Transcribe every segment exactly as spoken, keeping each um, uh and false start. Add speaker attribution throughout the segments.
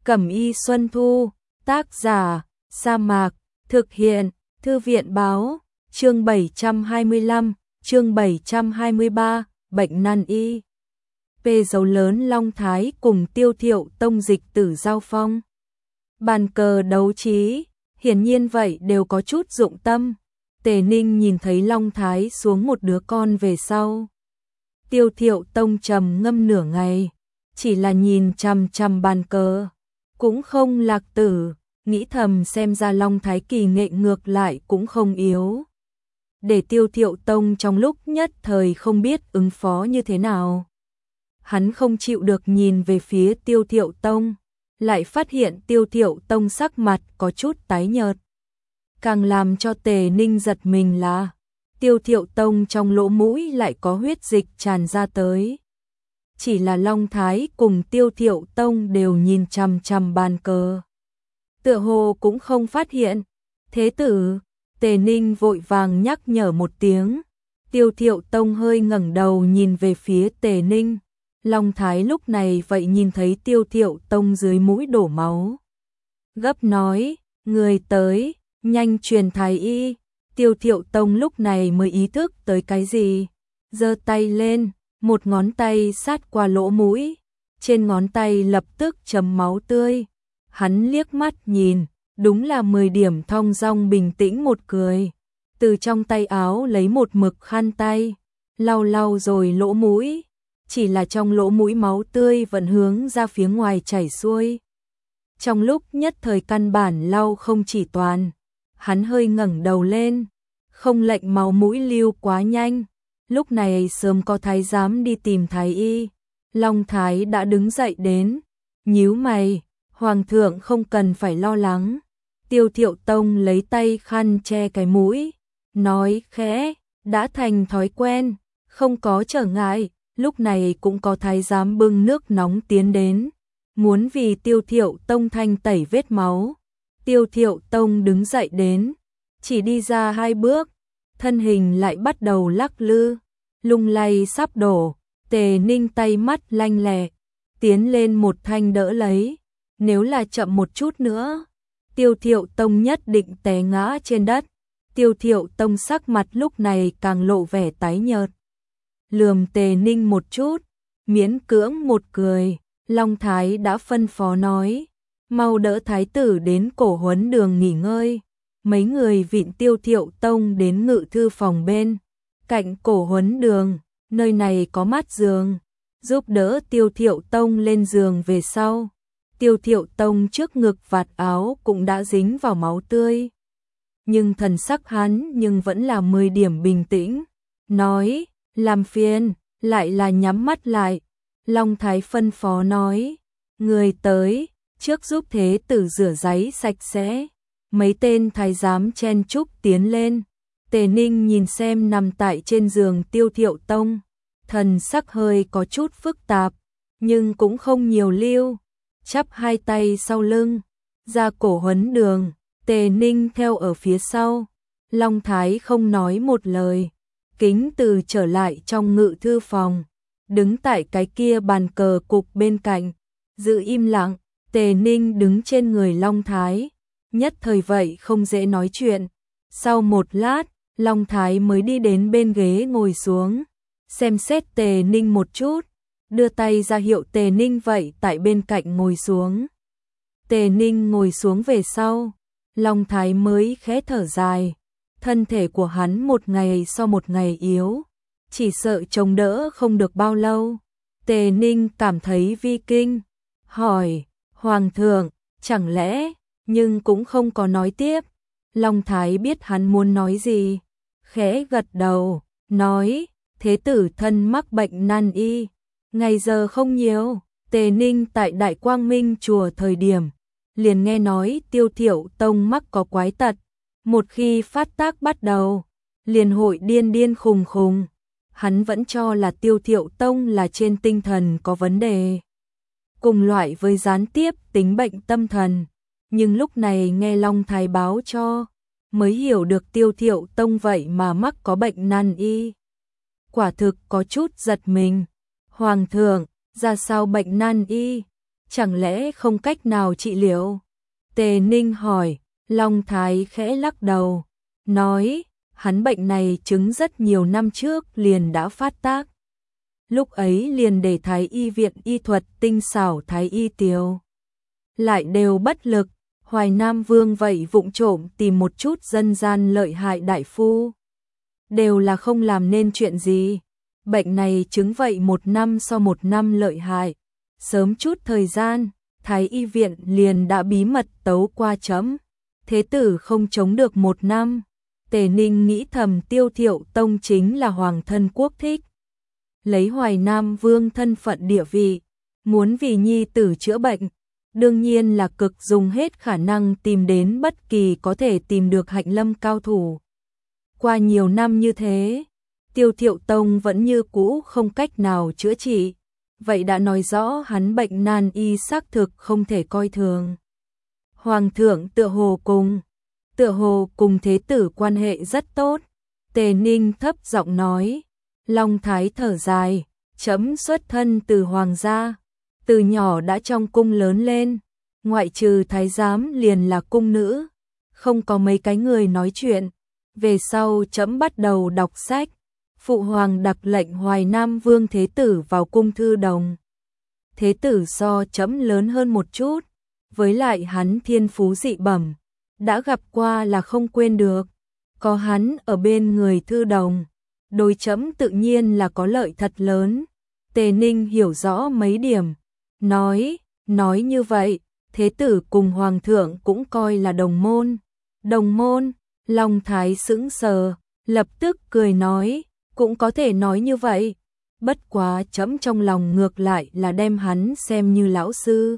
Speaker 1: Cẩm y Xuân Thu, tác giả, Sa Mạc, thực hiện, Thư viện báo, chương bảy trăm hai mươi lăm, chương bảy trăm hai mươi ba, bệnh nan y. P dấu lớn Long Thái cùng Tiêu Thiệu Tông dịch tử giao phong. Bàn cờ đấu trí, hiển nhiên vậy đều có chút dụng tâm. Tề Ninh nhìn thấy Long Thái xuống một đứa con về sau. Tiêu Thiệu Tông trầm ngâm nửa ngày, chỉ là nhìn chằm chằm bàn cờ, cũng không lạc tử, nghĩ thầm xem ra Long Thái kỳ nghệ ngược lại cũng không yếu. Để Tiêu Thiệu Tông trong lúc nhất thời không biết ứng phó như thế nào. Hắn không chịu được nhìn về phía Tiêu Thiệu Tông, lại phát hiện Tiêu Thiệu Tông sắc mặt có chút tái nhợt. Càng làm cho Tề Ninh giật mình là Tiêu Thiệu Tông trong lỗ mũi lại có huyết dịch tràn ra tới. Chỉ là Long Thái cùng Tiêu Thiệu Tông đều nhìn chằm chằm bàn cờ, tựa hồ cũng không phát hiện. Thế tử, Tề Ninh vội vàng nhắc nhở một tiếng. Tiêu Thiệu Tông hơi ngẩng đầu nhìn về phía Tề Ninh. Long Thái lúc này vậy nhìn thấy Tiêu Thiệu Tông dưới mũi đổ máu, gấp nói, người tới, nhanh truyền thái y. Tiêu Thiệu Tông lúc này mới ý thức tới cái gì, giơ tay lên, một ngón tay sát qua lỗ mũi, trên ngón tay lập tức chấm máu tươi. Hắn liếc mắt nhìn, đúng là mười điểm thong dong bình tĩnh một cười, từ trong tay áo lấy một mực khăn tay, lau lau rồi lỗ mũi, chỉ là trong lỗ mũi máu tươi vẫn hướng ra phía ngoài chảy xuôi. Trong lúc nhất thời căn bản lau không chỉ toàn, hắn hơi ngẩng đầu lên, không lệnh máu mũi lưu quá nhanh. Lúc này sớm có thái giám đi tìm thái y. Long Thái đã đứng dậy đến, nhíu mày, hoàng thượng không cần phải lo lắng. Tiêu Thiệu Tông lấy tay khăn che cái mũi, nói khẽ, đã thành thói quen, không có trở ngại. Lúc này cũng có thái giám bưng nước nóng tiến đến, muốn vì Tiêu Thiệu Tông thanh tẩy vết máu. Tiêu Thiệu Tông đứng dậy đến, chỉ đi ra hai bước, thân hình lại bắt đầu lắc lư, lung lay sắp đổ. Tề Ninh tay mắt lanh lẹ, tiến lên một thanh đỡ lấy. Nếu là chậm một chút nữa, Tiêu Thiệu Tông nhất định té ngã trên đất. Tiêu Thiệu Tông sắc mặt lúc này càng lộ vẻ tái nhợt, lườm Tề Ninh một chút, miễn cưỡng một cười. Long Thái đã phân phó nói, mau đỡ thái tử đến cổ huấn đường nghỉ ngơi. Mấy người vịn Tiêu Thiệu Tông đến ngự thư phòng bên cạnh cổ huấn đường, nơi này có mát giường, giúp đỡ Tiêu Thiệu Tông lên giường về sau. Tiêu Thiệu Tông trước ngực vạt áo cũng đã dính vào máu tươi, nhưng thần sắc hắn nhưng vẫn là mười điểm bình tĩnh, nói, làm phiền, lại là nhắm mắt lại. Long Thái phân phó nói, người tới, trước giúp thế tử rửa giấy sạch sẽ. Mấy tên thái giám chen chúc tiến lên. Tề Ninh nhìn xem nằm tại trên giường Tiêu Thiệu Tông, thần sắc hơi có chút phức tạp, nhưng cũng không nhiều lưu, chắp hai tay sau lưng, ra cổ huấn đường. Tề Ninh theo ở phía sau. Long Thái không nói một lời, kính từ trở lại trong ngự thư phòng, đứng tại cái kia bàn cờ cục bên cạnh, giữ im lặng. Tề Ninh đứng trên người Long Thái, nhất thời vậy không dễ nói chuyện. Sau một lát, Long Thái mới đi đến bên ghế ngồi xuống, xem xét Tề Ninh một chút, đưa tay ra hiệu Tề Ninh vậy tại bên cạnh ngồi xuống. Tề Ninh ngồi xuống về sau, Long Thái mới khẽ thở dài. Thân thể của hắn một ngày so một ngày yếu, chỉ sợ chống đỡ không được bao lâu. Tề Ninh cảm thấy vi kinh, hỏi, Hoàng thượng, chẳng lẽ, nhưng cũng không có nói tiếp. Long Thái biết hắn muốn nói gì, khẽ gật đầu, nói, thế tử thân mắc bệnh nan y, ngày giờ không nhiều. Tề Ninh tại Đại Quang Minh chùa thời điểm, liền nghe nói Tiêu Thiệu Tông mắc có quái tật, một khi phát tác bắt đầu, liền hội điên điên khùng khùng. Hắn vẫn cho là Tiêu Thiệu Tông là trên tinh thần có vấn đề, cùng loại với gián tiếp tính bệnh tâm thần, nhưng lúc này nghe Long Thái báo cho, mới hiểu được Tiêu Thiệu Tông vậy mà mắc có bệnh nan y. Quả thực có chút giật mình. Hoàng thượng, ra sao bệnh nan y? chẳng lẽ không cách nào trị liệu? Tề Ninh hỏi, Long Thái khẽ lắc đầu, nói, hắn bệnh này chứng rất nhiều năm trước liền đã phát tác. Lúc ấy liền để Thái y viện y thuật tinh xảo Thái y Tiều lại đều bất lực, Hoài Nam Vương vậy vụng trộm tìm một chút dân gian lợi hại đại phu, đều là không làm nên chuyện gì. Bệnh này chứng vậy một năm so một năm lợi hại, sớm chút thời gian, Thái y viện liền đã bí mật tấu qua chấm, thế tử không chống được một năm. Tề Ninh nghĩ thầm Tiêu Thiệu Tông chính là hoàng thân quốc thích, lấy Hoài Nam Vương thân phận địa vị, muốn vì nhi tử chữa bệnh, đương nhiên là cực dùng hết khả năng tìm đến bất kỳ có thể tìm được hạnh lâm cao thủ. Qua nhiều năm như thế, Tiêu Thiệu Tông vẫn như cũ không cách nào chữa trị, vậy đã nói rõ hắn bệnh nan y xác thực không thể coi thường. Hoàng thượng tựa hồ cùng, tựa hồ cùng thế tử quan hệ rất tốt. Tề Ninh thấp giọng nói. Long Thái thở dài, chấm xuất thân từ hoàng gia, từ nhỏ đã trong cung lớn lên, ngoại trừ thái giám liền là cung nữ, không có mấy cái người nói chuyện. Về sau chấm bắt đầu đọc sách, phụ hoàng đặc lệnh Hoài Nam Vương thế tử vào cung thư đồng. Thế tử so chấm lớn hơn một chút, với lại hắn thiên phú dị bẩm, đã gặp qua là không quên được, có hắn ở bên người thư đồng, đối chấm tự nhiên là có lợi thật lớn. Tề Ninh hiểu rõ mấy điểm, nói, nói như vậy, thế tử cùng hoàng thượng cũng coi là đồng môn. Đồng môn, Long Thái sững sờ, lập tức cười nói, cũng có thể nói như vậy, bất quá chấm trong lòng ngược lại là đem hắn xem như lão sư.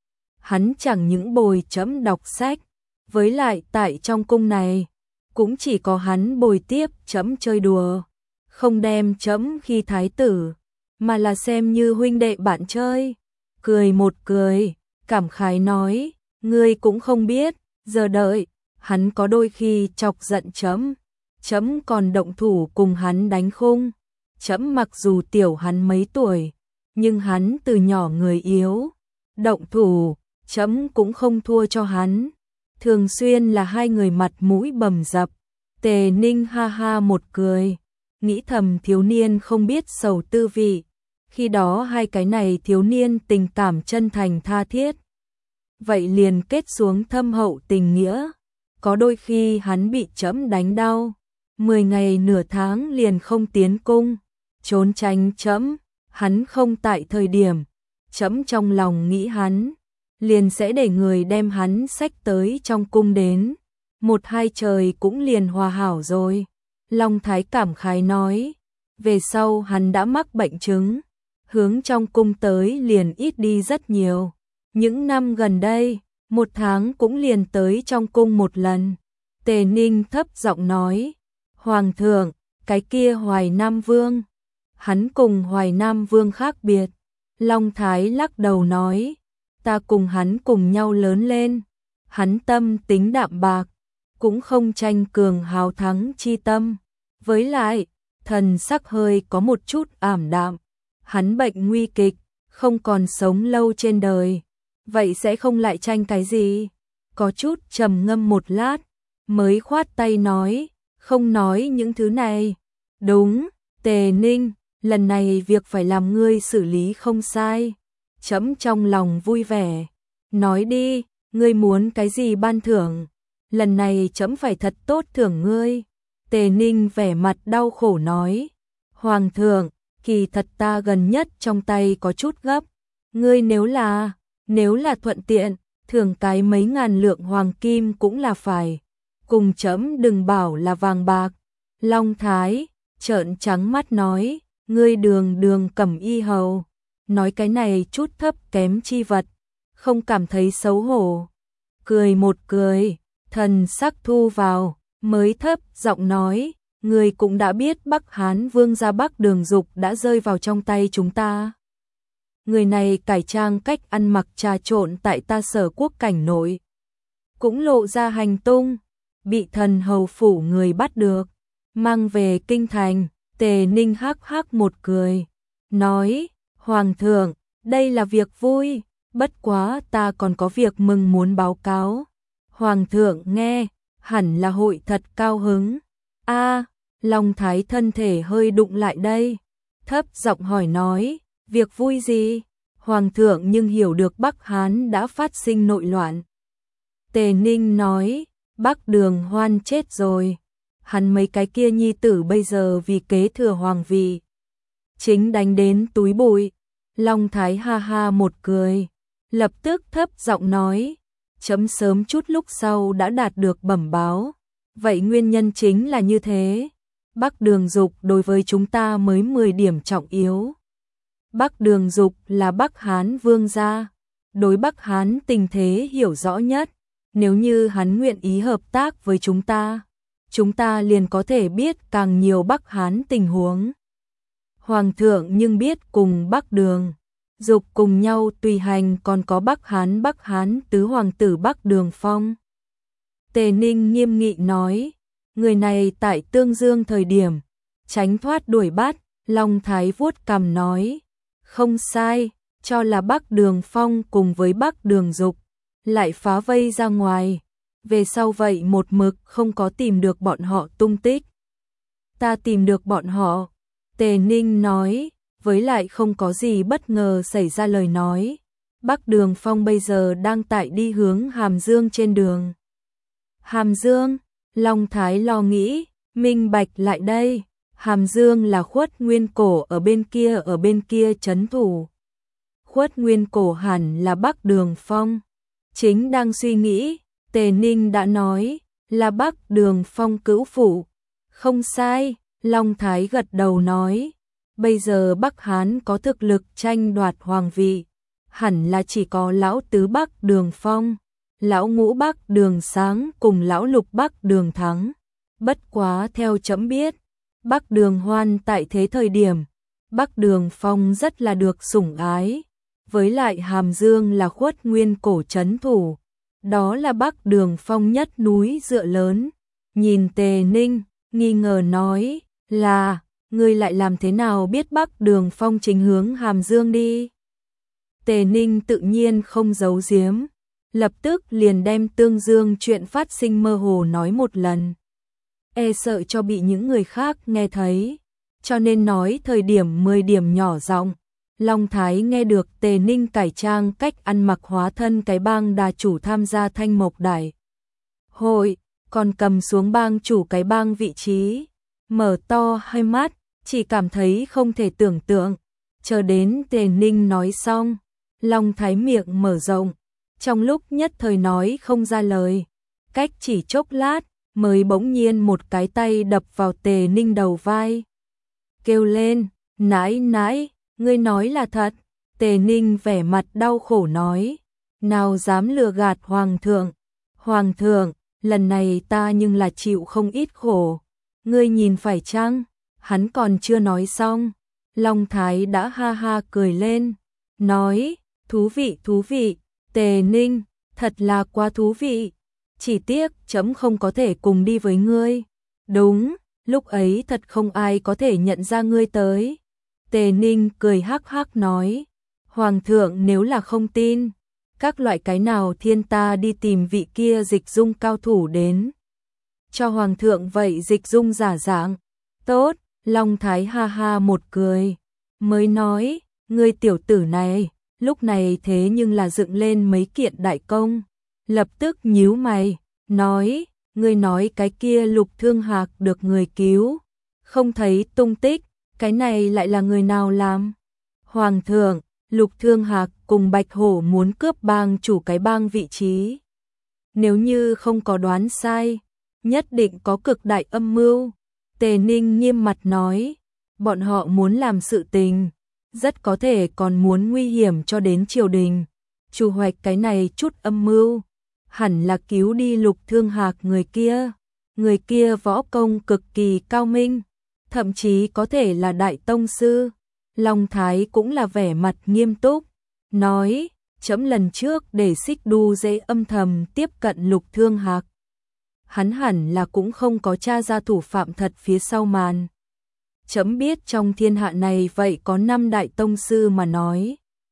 Speaker 1: Hắn chẳng những bồi chấm đọc sách, với lại tại trong cung này, cũng chỉ có hắn bồi tiếp chấm chơi đùa, không đem chấm khi thái tử, mà là xem như huynh đệ bạn chơi. Cười một cười, cảm khái nói, ngươi cũng không biết, giờ đợi, hắn có đôi khi chọc giận chấm, chấm còn động thủ cùng hắn đánh khung. Chấm mặc dù tiểu hắn mấy tuổi, nhưng hắn từ nhỏ người yếu, động thủ, chấm cũng không thua cho hắn. Thường xuyên là hai người mặt mũi bầm dập. Tề Ninh ha ha một cười, nghĩ thầm thiếu niên không biết sầu tư vị. Khi đó hai cái này thiếu niên tình cảm chân thành tha thiết, vậy liền kết xuống thâm hậu tình nghĩa. Có đôi khi hắn bị chấm đánh đau, mười ngày nửa tháng liền không tiến cung, trốn tránh chấm, hắn không tại thời điểm, chấm trong lòng nghĩ hắn, liền sẽ để người đem hắn xách tới trong cung đến, một hai trời cũng liền hòa hảo rồi. Long Thái cảm khái nói, về sau hắn đã mắc bệnh chứng, hướng trong cung tới liền ít đi rất nhiều. Những năm gần đây, một tháng cũng liền tới trong cung một lần. Tề Ninh thấp giọng nói, Hoàng thượng, cái kia Hoài Nam Vương, hắn cùng Hoài Nam Vương khác biệt. Long Thái lắc đầu nói, ta cùng hắn cùng nhau lớn lên, hắn tâm tính đạm bạc, cũng không tranh cường hào thắng chi tâm. Với lại, thần sắc hơi có một chút ảm đạm, hắn bệnh nguy kịch, không còn sống lâu trên đời, vậy sẽ không lại tranh cái gì. Có chút trầm ngâm một lát, mới khoát tay nói, không nói những thứ này. Đúng, Tề Ninh, lần này việc phải làm ngươi xử lý không sai. Chấm trong lòng vui vẻ, nói đi, ngươi muốn cái gì ban thưởng, lần này chấm phải thật tốt thưởng ngươi. Tề Ninh vẻ mặt đau khổ nói, Hoàng thượng, kỳ thật ta gần nhất trong tay có chút gấp, ngươi nếu là, nếu là thuận tiện, thưởng cái mấy ngàn lượng hoàng kim cũng là phải, cùng chấm đừng bảo là vàng bạc. Long Thái trợn trắng mắt nói, ngươi đường đường cẩm y hầu, nói cái này chút thấp kém chi vật, không cảm thấy xấu hổ. Cười một cười, thần sắc thu vào, mới thấp giọng nói, ngươi cũng đã biết Bắc Hán Vương gia Bắc Đường Dục đã rơi vào trong tay chúng ta. Người này cải trang cách ăn mặc trà trộn tại ta Sở quốc cảnh nội, cũng lộ ra hành tung, bị thần hầu phủ người bắt được, mang về kinh thành. Tề Ninh hắc hắc một cười, nói, Hoàng thượng, đây là việc vui, bất quá ta còn có việc mừng muốn báo cáo. Hoàng thượng nghe, hẳn là hội thật cao hứng. A, Long Thái thân thể hơi đụng lại đây, thấp giọng hỏi nói, việc vui gì? Hoàng thượng nhưng hiểu được Bắc Hán đã phát sinh nội loạn. Tề Ninh nói, Bắc Đường Hoan chết rồi, hắn mấy cái kia nhi tử bây giờ vì kế thừa hoàng vị, chính đánh đến túi bụi. Long Thái ha ha một cười, lập tức thấp giọng nói, chấm sớm chút lúc sau đã đạt được bẩm báo, vậy nguyên nhân chính là như thế. Bắc Đường Dục đối với chúng ta mới mười điểm trọng yếu. Bắc Đường Dục là Bắc Hán vương gia, đối Bắc Hán tình thế hiểu rõ nhất, nếu như hắn nguyện ý hợp tác với chúng ta, chúng ta liền có thể biết càng nhiều Bắc Hán tình huống. Hoàng thượng nhưng biết cùng Bắc Đường Dục cùng nhau tùy hành còn có Bắc Hán Bắc Hán tứ hoàng tử Bắc Đường Phong. Tề Ninh nghiêm nghị nói, người này tại Tương Dương thời điểm tránh thoát đuổi bắt. Long Thái vuốt cằm nói, không sai, cho là Bắc Đường Phong cùng với Bắc Đường Dục lại phá vây ra ngoài, về sau vậy một mực không có tìm được bọn họ tung tích. Ta tìm được bọn họ. Tề Ninh nói, với lại không có gì bất ngờ xảy ra lời nói. Bắc Đường Phong bây giờ đang tại đi hướng Hàm Dương trên đường. Hàm Dương, Long Thái lo nghĩ, minh bạch lại đây. Hàm Dương là Khuất Nguyên Cổ ở bên kia ở bên kia trấn thủ. Khuất Nguyên Cổ hẳn là Bắc Đường Phong. Chính đang suy nghĩ, Tề Ninh đã nói, là Bắc Đường Phong cữu phụ. Không sai, Long Thái gật đầu nói, bây giờ Bắc Hán có thực lực tranh đoạt hoàng vị, hẳn là chỉ có lão tứ Bắc Đường Phong, lão ngũ Bắc Đường Sáng cùng lão lục Bắc Đường Thắng. Bất quá theo chấm biết, Bắc Đường Hoan tại thế thời điểm, Bắc Đường Phong rất là được sủng ái, với lại Hàm Dương là Khuất Nguyên Cổ trấn thủ, đó là Bắc Đường Phong nhất núi dựa lớn. Nhìn Tề Ninh, nghi ngờ nói, là, ngươi lại làm thế nào biết Bắc Đường Phong chính hướng Hàm Dương đi? Tề Ninh tự nhiên không giấu giếm, lập tức liền đem Tương Dương chuyện phát sinh mơ hồ nói một lần. E sợ cho bị những người khác nghe thấy, cho nên nói thời điểm mười điểm nhỏ giọng. Long Thái nghe được Tề Ninh cải trang cách ăn mặc hóa thân cái bang đà chủ tham gia Thanh Mộc Đại hội, còn cầm xuống bang chủ cái bang vị trí, mở to hai mắt, chỉ cảm thấy không thể tưởng tượng. Chờ đến Tề Ninh nói xong, Long Thái miệng mở rộng, trong lúc nhất thời nói không ra lời, cách chỉ chốc lát, mới bỗng nhiên một cái tay đập vào Tề Ninh đầu vai. Kêu lên, nãi nãi, ngươi nói là thật. Tề Ninh vẻ mặt đau khổ nói, nào dám lừa gạt Hoàng thượng. Hoàng thượng, lần này ta nhưng là chịu không ít khổ, ngươi nhìn phải chăng? Hắn còn chưa nói xong, Long Thái đã ha ha cười lên, nói, thú vị thú vị, Tề Ninh, thật là quá thú vị, chỉ tiếc chấm không có thể cùng đi với ngươi. Đúng, lúc ấy thật không ai có thể nhận ra ngươi tới. Tề Ninh cười hắc hắc nói, Hoàng thượng nếu là không tin, các loại cái nào thiên ta đi tìm vị kia dịch dung cao thủ đến. Cho Hoàng thượng vậy dịch dung giả dạng. Tốt, Long Thái ha ha một cười, mới nói, ngươi tiểu tử này, lúc này thế nhưng là dựng lên mấy kiện đại công. Lập tức nhíu mày, nói, ngươi nói cái kia Lục Thương Hạc được người cứu, không thấy tung tích, cái này lại là người nào làm? Hoàng thượng, Lục Thương Hạc cùng Bạch Hổ muốn cướp bang chủ cái bang vị trí. Nếu như không có đoán sai, nhất định có cực đại âm mưu. Tề Ninh nghiêm mặt nói, bọn họ muốn làm sự tình, rất có thể còn muốn nguy hiểm cho đến triều đình. Chủ hoạch cái này chút âm mưu, hẳn là cứu đi Lục Thương Hạc người kia. Người kia võ công cực kỳ cao minh, thậm chí có thể là đại tông sư. Long Thái cũng là vẻ mặt nghiêm túc, nói, chấm lần trước để Xích Đu dễ âm thầm tiếp cận Lục Thương Hạc. Hắn hẳn là cũng không có tra ra thủ phạm thật phía sau màn. Chấm biết trong thiên hạ này vậy có năm đại tông sư mà nói.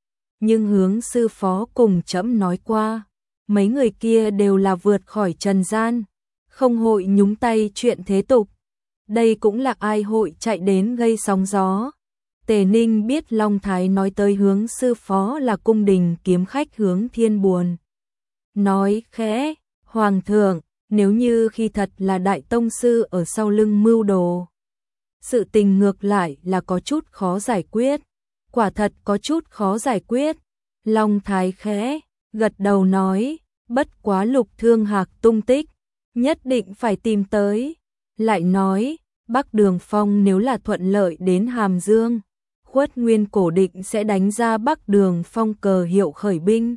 Speaker 1: nhưng hướng sư phó cùng trẫm nói qua, mấy người kia đều là vượt khỏi trần gian, không hội nhúng tay chuyện thế tục. Đây cũng là ai hội chạy đến gây sóng gió. Tề Ninh biết Long Thái nói tới hướng sư phó là cung đình kiếm khách hướng Thiên Buồn. Nói khẽ, Hoàng thượng, nếu như khi thật là đại tông sư ở sau lưng mưu đồ. Sự tình ngược lại là có chút khó giải quyết. Quả thật có chút khó giải quyết. Long Thái khẽ, gật đầu nói, bất quá Lục Thương Hạc tung tích, nhất định phải tìm tới. Lại nói, Bắc Đường Phong nếu là thuận lợi đến Hàm Dương, Khuất Nguyên cổ định sẽ đánh ra Bắc Đường Phong cờ hiệu khởi binh.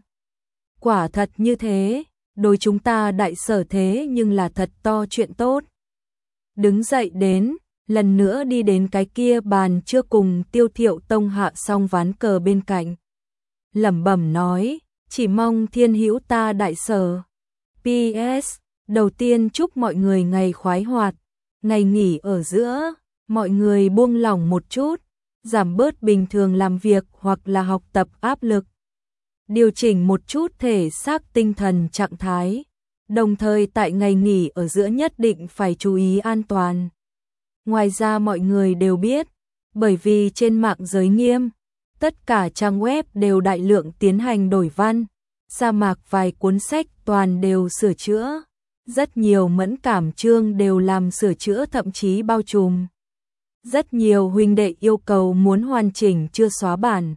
Speaker 1: Quả thật như thế, đối chúng ta đại sở thế nhưng là thật to chuyện tốt. Đứng dậy đến, lần nữa đi đến cái kia bàn chưa cùng Tiêu Thiệu Tông hạ xong ván cờ bên cạnh. Lẩm bẩm nói, chỉ mong thiên hữu ta đại sở. pê ét, đầu tiên chúc mọi người ngày khoái hoạt, ngày nghỉ ở giữa, mọi người buông lỏng một chút, giảm bớt bình thường làm việc hoặc là học tập áp lực. Điều chỉnh một chút thể xác tinh thần trạng thái, đồng thời tại ngày nghỉ ở giữa nhất định phải chú ý an toàn. Ngoài ra mọi người đều biết, bởi vì trên mạng giới nghiêm, tất cả trang web đều đại lượng tiến hành đổi văn, sa mạc vài cuốn sách toàn đều sửa chữa, rất nhiều mẫn cảm chương đều làm sửa chữa thậm chí bao trùm. Rất nhiều huynh đệ yêu cầu muốn hoàn chỉnh chưa xóa bản.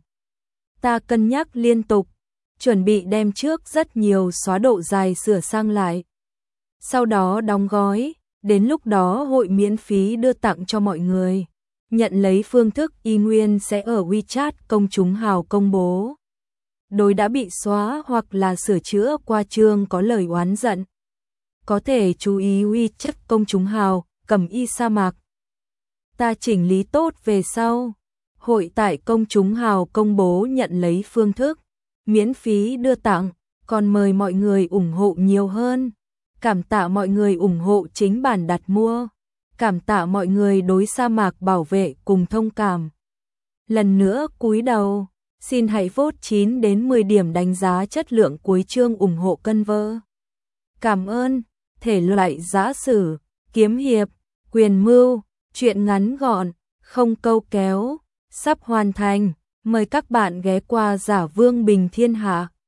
Speaker 1: Ta cân nhắc liên tục, chuẩn bị đem trước rất nhiều xóa độ dài sửa sang lại. Sau đó đóng gói, đến lúc đó hội miễn phí đưa tặng cho mọi người. Nhận lấy phương thức y nguyên sẽ ở WeChat công chúng hào công bố. Đối đã bị xóa hoặc là sửa chữa qua chương có lời oán giận, có thể chú ý WeChat công chúng hào, Cẩm Y sa mạc. Ta chỉnh lý tốt về sau, hội tại công chúng hào công bố nhận lấy phương thức, miễn phí đưa tặng, còn mời mọi người ủng hộ nhiều hơn. Cảm tạ mọi người ủng hộ chính bản đặt mua. Cảm tạ mọi người đối sa mạc bảo vệ cùng thông cảm. Lần nữa cúi đầu, xin hãy vote chín đến mười điểm đánh giá chất lượng cuối chương ủng hộ cân vơ. Cảm ơn. Thể loại giã sử, kiếm hiệp, quyền mưu, truyện ngắn gọn, không câu kéo, sắp hoàn thành. Mời các bạn ghé qua Giả Vương Bình Thiên Hạ.